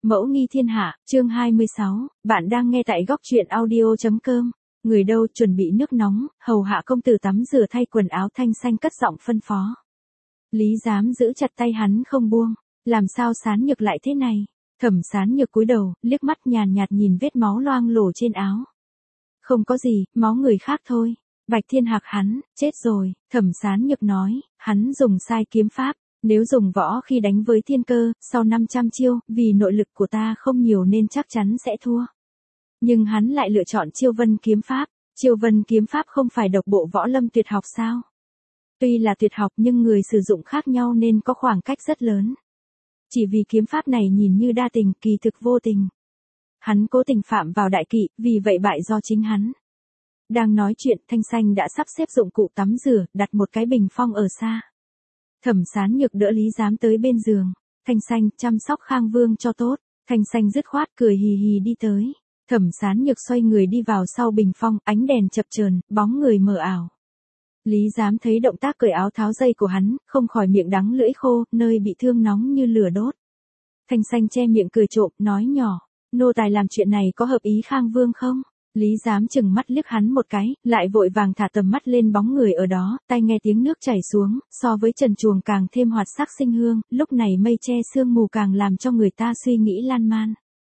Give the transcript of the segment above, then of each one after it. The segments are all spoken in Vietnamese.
Mẫu nghi thiên hạ, chương 26, bạn đang nghe tại góc truyện audio.com. Người đâu chuẩn bị nước nóng, hầu hạ công tử tắm rửa thay quần áo. Thanh Xanh cất giọng phân phó. Lý Giám giữ chặt tay hắn không buông. Làm sao Sán Nhược lại thế này? Thẩm Sán Nhược cúi đầu, liếc mắt nhàn nhạt nhìn vết máu loang lổ trên áo. Không có gì, máu người khác thôi. Bạch Thiên Hạc hắn, chết rồi. Thẩm Sán Nhược nói, hắn dùng sai kiếm pháp. Nếu dùng võ khi đánh với thiên cơ, sau 500 chiêu, vì nội lực của ta không nhiều nên chắc chắn sẽ thua. Nhưng hắn lại lựa chọn chiêu vân kiếm pháp. Chiêu vân kiếm pháp không phải độc bộ võ lâm tuyệt học sao? Tuy là tuyệt học nhưng người sử dụng khác nhau nên có khoảng cách rất lớn. Chỉ vì kiếm pháp này nhìn như đa tình, kỳ thực vô tình. Hắn cố tình phạm vào đại kỵ, vì vậy bại do chính hắn. Đang nói chuyện, Thanh Xanh đã sắp xếp dụng cụ tắm rửa, đặt một cái bình phong ở xa. Thẩm Sán Nhược đỡ Lý Giám tới bên giường. Thanh Xanh, chăm sóc Khang Vương cho tốt. Thanh Xanh dứt khoát cười hì hì đi tới. Thẩm Sán Nhược xoay người đi vào sau bình phong, ánh đèn chập chờn, bóng người mờ ảo. Lý Giám thấy động tác cởi áo tháo dây của hắn, không khỏi miệng đắng lưỡi khô, nơi bị thương nóng như lửa đốt. Thanh Xanh che miệng cười trộm, nói nhỏ, nô tài làm chuyện này có hợp ý Khang Vương không? Lý Giám chừng mắt liếc hắn một cái, lại vội vàng thả tầm mắt lên bóng người ở đó, tai nghe tiếng nước chảy xuống, so với trần truồng càng thêm hoạt sắc sinh hương, lúc này mây che sương mù càng làm cho người ta suy nghĩ lan man.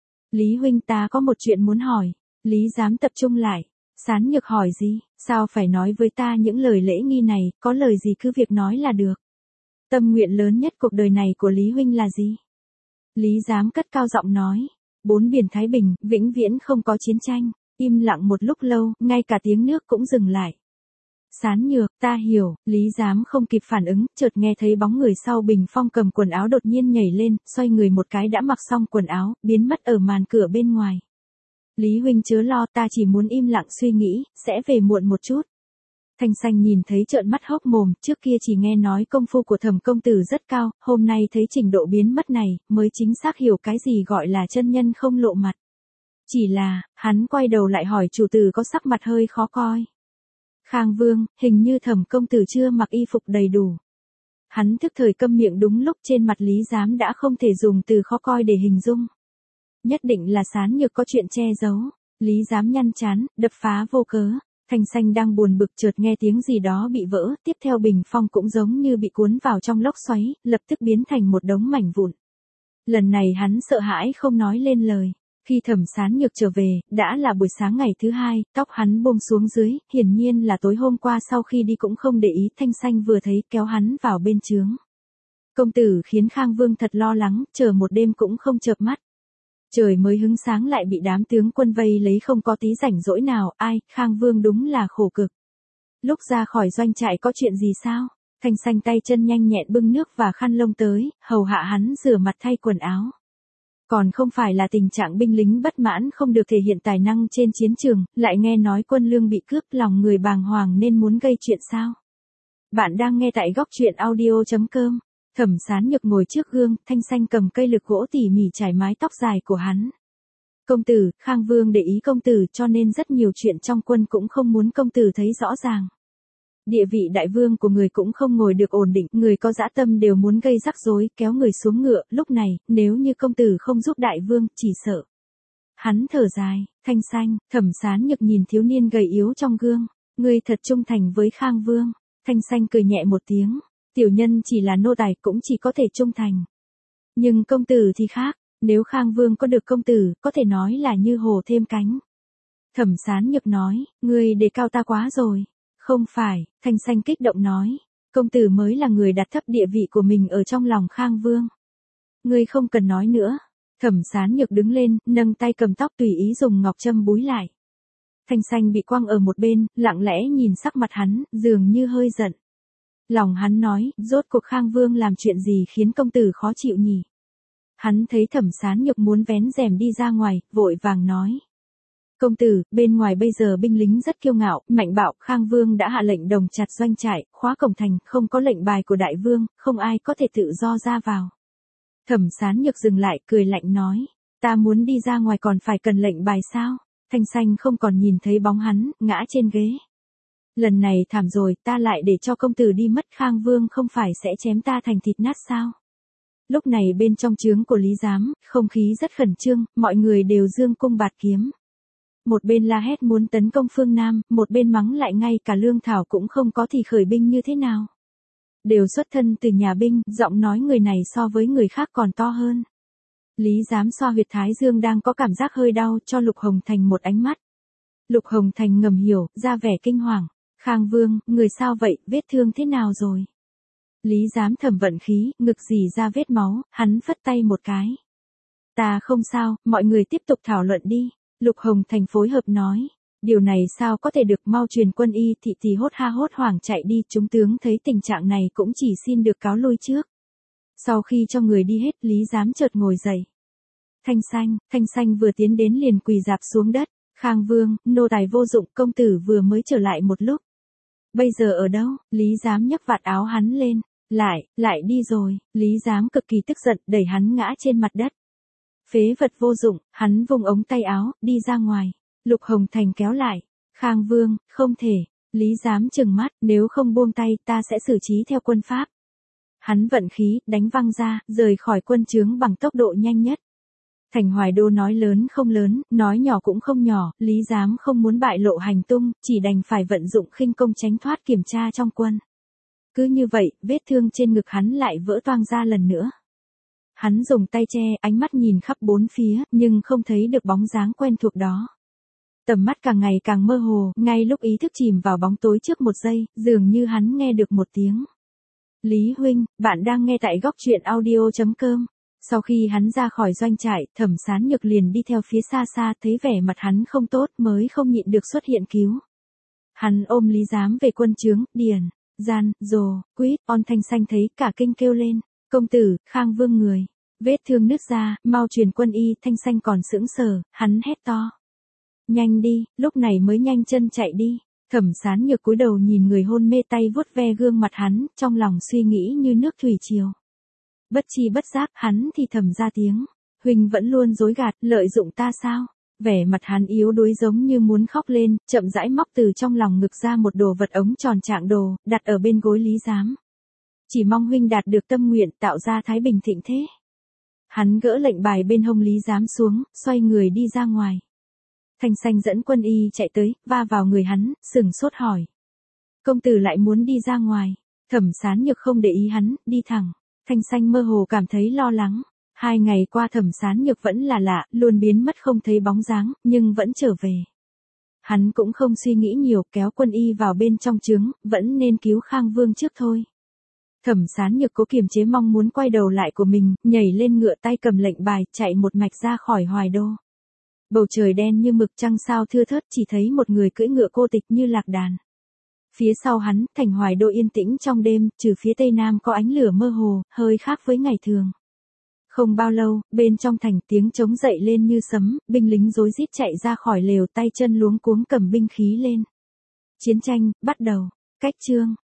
Lý huynh, ta có một chuyện muốn hỏi. Lý Giám tập trung lại. Sán Nhược hỏi gì? Sao phải nói với ta những lời lễ nghi này, có lời gì cứ việc nói là được. Tâm nguyện lớn nhất cuộc đời này của Lý huynh là gì? Lý Giám cất cao giọng nói, 4 biển Thái Bình, vĩnh viễn không có chiến tranh. Im lặng một lúc lâu, ngay cả tiếng nước cũng dừng lại. Sán Nhược, ta hiểu. Lý Giám không kịp phản ứng, chợt nghe thấy bóng người sau bình phong cầm quần áo đột nhiên nhảy lên, xoay người một cái đã mặc xong quần áo, biến mất ở màn cửa bên ngoài. Lý huynh chớ lo, ta chỉ muốn im lặng suy nghĩ, sẽ về muộn một chút. Thanh Xanh nhìn thấy trợn mắt hốc mồm, trước kia chỉ nghe nói công phu của Thẩm công tử rất cao, hôm nay thấy trình độ biến mất này, mới chính xác hiểu cái gì gọi là chân nhân không lộ mặt. Chỉ là, hắn quay đầu lại hỏi chủ tử có sắc mặt hơi khó coi. Khang Vương, hình như Thẩm công tử chưa mặc y phục đầy đủ. Hắn thức thời câm miệng đúng lúc trên mặt Lý Giám đã không thể dùng từ khó coi để hình dung. Nhất định là Sán Nhược có chuyện che giấu. Lý Giám nhăn chán, đập phá vô cớ. Thanh Xanh đang buồn bực chợt nghe tiếng gì đó bị vỡ, tiếp theo bình phong cũng giống như bị cuốn vào trong lốc xoáy, lập tức biến thành một đống mảnh vụn. Lần này hắn sợ hãi không nói lên lời. Khi Thẩm Sán Nhược trở về, đã là buổi sáng ngày thứ 2, tóc hắn buông xuống dưới, hiển nhiên là tối hôm qua sau khi đi cũng không để ý. Thanh Xanh vừa thấy kéo hắn vào bên trướng. Công tử khiến Khang Vương thật lo lắng, chờ một đêm cũng không chợp mắt. Trời mới hứng sáng lại bị đám tướng quân vây lấy, không có tí rảnh rỗi nào. Ai, Khang Vương đúng là khổ cực. Lúc ra khỏi doanh trại có chuyện gì sao? Thanh Xanh tay chân nhanh nhẹn bưng nước và khăn lông tới, hầu hạ hắn rửa mặt thay quần áo. Còn không phải là tình trạng binh lính bất mãn không được thể hiện tài năng trên chiến trường, lại nghe nói quân lương bị cướp, lòng người bàng hoàng nên muốn gây chuyện sao? Bạn đang nghe tại góc truyện audio.com. Thẩm Sán Nhược ngồi trước gương, Thanh Xanh cầm cây lược gỗ tỉ mỉ chải mái tóc dài của hắn. Công tử, Khang Vương để ý công tử cho nên rất nhiều chuyện trong quân cũng không muốn công tử thấy rõ ràng. Địa vị đại vương của người cũng không ngồi được ổn định, người có dã tâm đều muốn gây rắc rối, kéo người xuống ngựa, lúc này, nếu như công tử không giúp đại vương, chỉ sợ. Hắn thở dài, Thanh Xanh, Thẩm Sán Nhược nhìn thiếu niên gầy yếu trong gương, ngươi thật trung thành với Khang Vương. Thanh Xanh cười nhẹ một tiếng, tiểu nhân chỉ là nô tài cũng chỉ có thể trung thành. Nhưng công tử thì khác, nếu Khang Vương có được công tử, có thể nói là như hổ thêm cánh. Thẩm Sán Nhược nói, ngươi đề cao ta quá rồi. Không phải, Thanh Xanh kích động nói, công tử mới là người đặt thấp địa vị của mình ở trong lòng Khang Vương. Ngươi không cần nói nữa. Thẩm Sán Nhược đứng lên, nâng tay cầm tóc tùy ý dùng ngọc châm búi lại. Thanh Xanh bị quăng ở một bên, lặng lẽ nhìn sắc mặt hắn, dường như hơi giận. Lòng hắn nói, rốt cuộc Khang Vương làm chuyện gì khiến công tử khó chịu nhỉ? Hắn thấy Thẩm Sán Nhược muốn vén rèm đi ra ngoài, vội vàng nói. Công tử, bên ngoài bây giờ binh lính rất kiêu ngạo, mạnh bạo, Khang Vương đã hạ lệnh đồng chặt doanh trại, khóa cổng thành, không có lệnh bài của đại vương, không ai có thể tự do ra vào. Thẩm Sán Nhược dừng lại, cười lạnh nói, ta muốn đi ra ngoài còn phải cần lệnh bài sao? Thanh Xanh không còn nhìn thấy bóng hắn, ngã trên ghế. Lần này thảm rồi, ta lại để cho công tử đi mất, Khang Vương không phải sẽ chém ta thành thịt nát sao? Lúc này bên trong trướng của Lý Giám, không khí rất khẩn trương, mọi người đều giương cung bạt kiếm. Một bên la hét muốn tấn công phương Nam, một bên mắng lại ngay cả lương thảo cũng không có thì khởi binh như thế nào. Đều xuất thân từ nhà binh, giọng nói người này so với người khác còn to hơn. Lý Giám xoa huyệt thái dương đang có cảm giác hơi đau cho Lục Hồng Thành một ánh mắt. Lục Hồng Thành ngầm hiểu, ra vẻ kinh hoàng. Khang Vương, người sao vậy, vết thương thế nào rồi? Lý Giám thầm vận khí, ngực dì ra vết máu, hắn phất tay một cái. Ta không sao, mọi người tiếp tục thảo luận đi. Lục Hồng Thành phối hợp nói. Điều này sao có thể được, mau truyền quân y, thị thì hốt ha hốt hoảng chạy đi, chúng tướng thấy tình trạng này cũng chỉ xin được cáo lui trước. Sau khi cho người đi hết, Lý Giám chợt ngồi dậy. Thanh Xanh vừa tiến đến liền quỳ rạp xuống đất. Khang Vương, nô tài vô dụng, công tử vừa mới trở lại một lúc. Bây giờ ở đâu? Lý Giám nhấc vạt áo hắn lên. Lại đi rồi. Lý Giám cực kỳ tức giận, đẩy hắn ngã trên mặt đất. Phế vật vô dụng, hắn vùng ống tay áo, đi ra ngoài. Lục Hồng Thành kéo lại. Khang Vương, không thể. Lý Giám trừng mắt, nếu không buông tay ta sẽ xử trí theo quân pháp. Hắn vận khí, đánh văng ra, rời khỏi quân trướng bằng tốc độ nhanh nhất. Thành Hoài Đô nói lớn không lớn, nói nhỏ cũng không nhỏ, Lý Giám không muốn bại lộ hành tung, chỉ đành phải vận dụng khinh công tránh thoát kiểm tra trong quân. Cứ như vậy, vết thương trên ngực hắn lại vỡ toang ra lần nữa. Hắn dùng tay che, ánh mắt nhìn khắp bốn phía, nhưng không thấy được bóng dáng quen thuộc đó. Tầm mắt càng ngày càng mơ hồ, ngay lúc ý thức chìm vào bóng tối trước một giây, dường như hắn nghe được một tiếng. Lý huynh, bạn đang nghe tại góc truyện audio.com. Sau khi hắn ra khỏi doanh trại, Thẩm Sán Nhược liền đi theo phía xa xa, thấy vẻ mặt hắn không tốt mới không nhịn được xuất hiện cứu. Hắn ôm Lý Giám về quân trướng, điền, gian, rồ, quýt, Thanh Xanh thấy cả kinh kêu lên. Công tử, Khang Vương người. Vết thương nứt ra, mau truyền quân y, Thanh Xanh còn sững sờ, hắn hét to. Nhanh đi, lúc này mới nhanh chân chạy đi. Thẩm Sán Nhược cúi đầu nhìn người hôn mê, tay vuốt ve gương mặt hắn, trong lòng suy nghĩ như nước thủy triều. Bất chi bất giác, hắn thì thầm ra tiếng. Huynh vẫn luôn dối gạt, lợi dụng ta sao? Vẻ mặt hắn yếu đuối giống như muốn khóc lên, chậm rãi móc từ trong lòng ngực ra một đồ vật ống tròn trạng đồ, đặt ở bên gối Lý Giám. Chỉ mong huynh đạt được tâm nguyện, tạo ra thái bình thịnh thế. Hắn gỡ lệnh bài bên hông Lý Giám xuống, xoay người đi ra ngoài. Thanh Xanh dẫn quân y chạy tới, va vào người hắn, sừng sốt hỏi. Công tử lại muốn đi ra ngoài. Thẩm Sán Nhược không để ý hắn, đi thẳng. Thanh Xanh mơ hồ cảm thấy lo lắng. 2 ngày qua Thẩm Sán Nhược vẫn là lạ, luôn biến mất không thấy bóng dáng, nhưng vẫn trở về. Hắn cũng không suy nghĩ nhiều, kéo quân y vào bên trong trướng, vẫn nên cứu Khang Vương trước thôi. Thẩm Sán Nhược cố kiềm chế mong muốn quay đầu lại của mình, nhảy lên ngựa, tay cầm lệnh bài, chạy một mạch ra khỏi Hoài Đô. Bầu trời đen như mực, trăng sao thưa thớt, chỉ thấy một người cưỡi ngựa cô tịch như lạc đàn. Phía sau hắn, thành Hoài Đô yên tĩnh trong đêm, trừ phía tây nam có ánh lửa mơ hồ, hơi khác với ngày thường. Không bao lâu, bên trong thành tiếng trống dậy lên như sấm, binh lính rối rít chạy ra khỏi lều, tay chân luống cuống cầm binh khí lên. Chiến tranh, bắt đầu. Cách chương.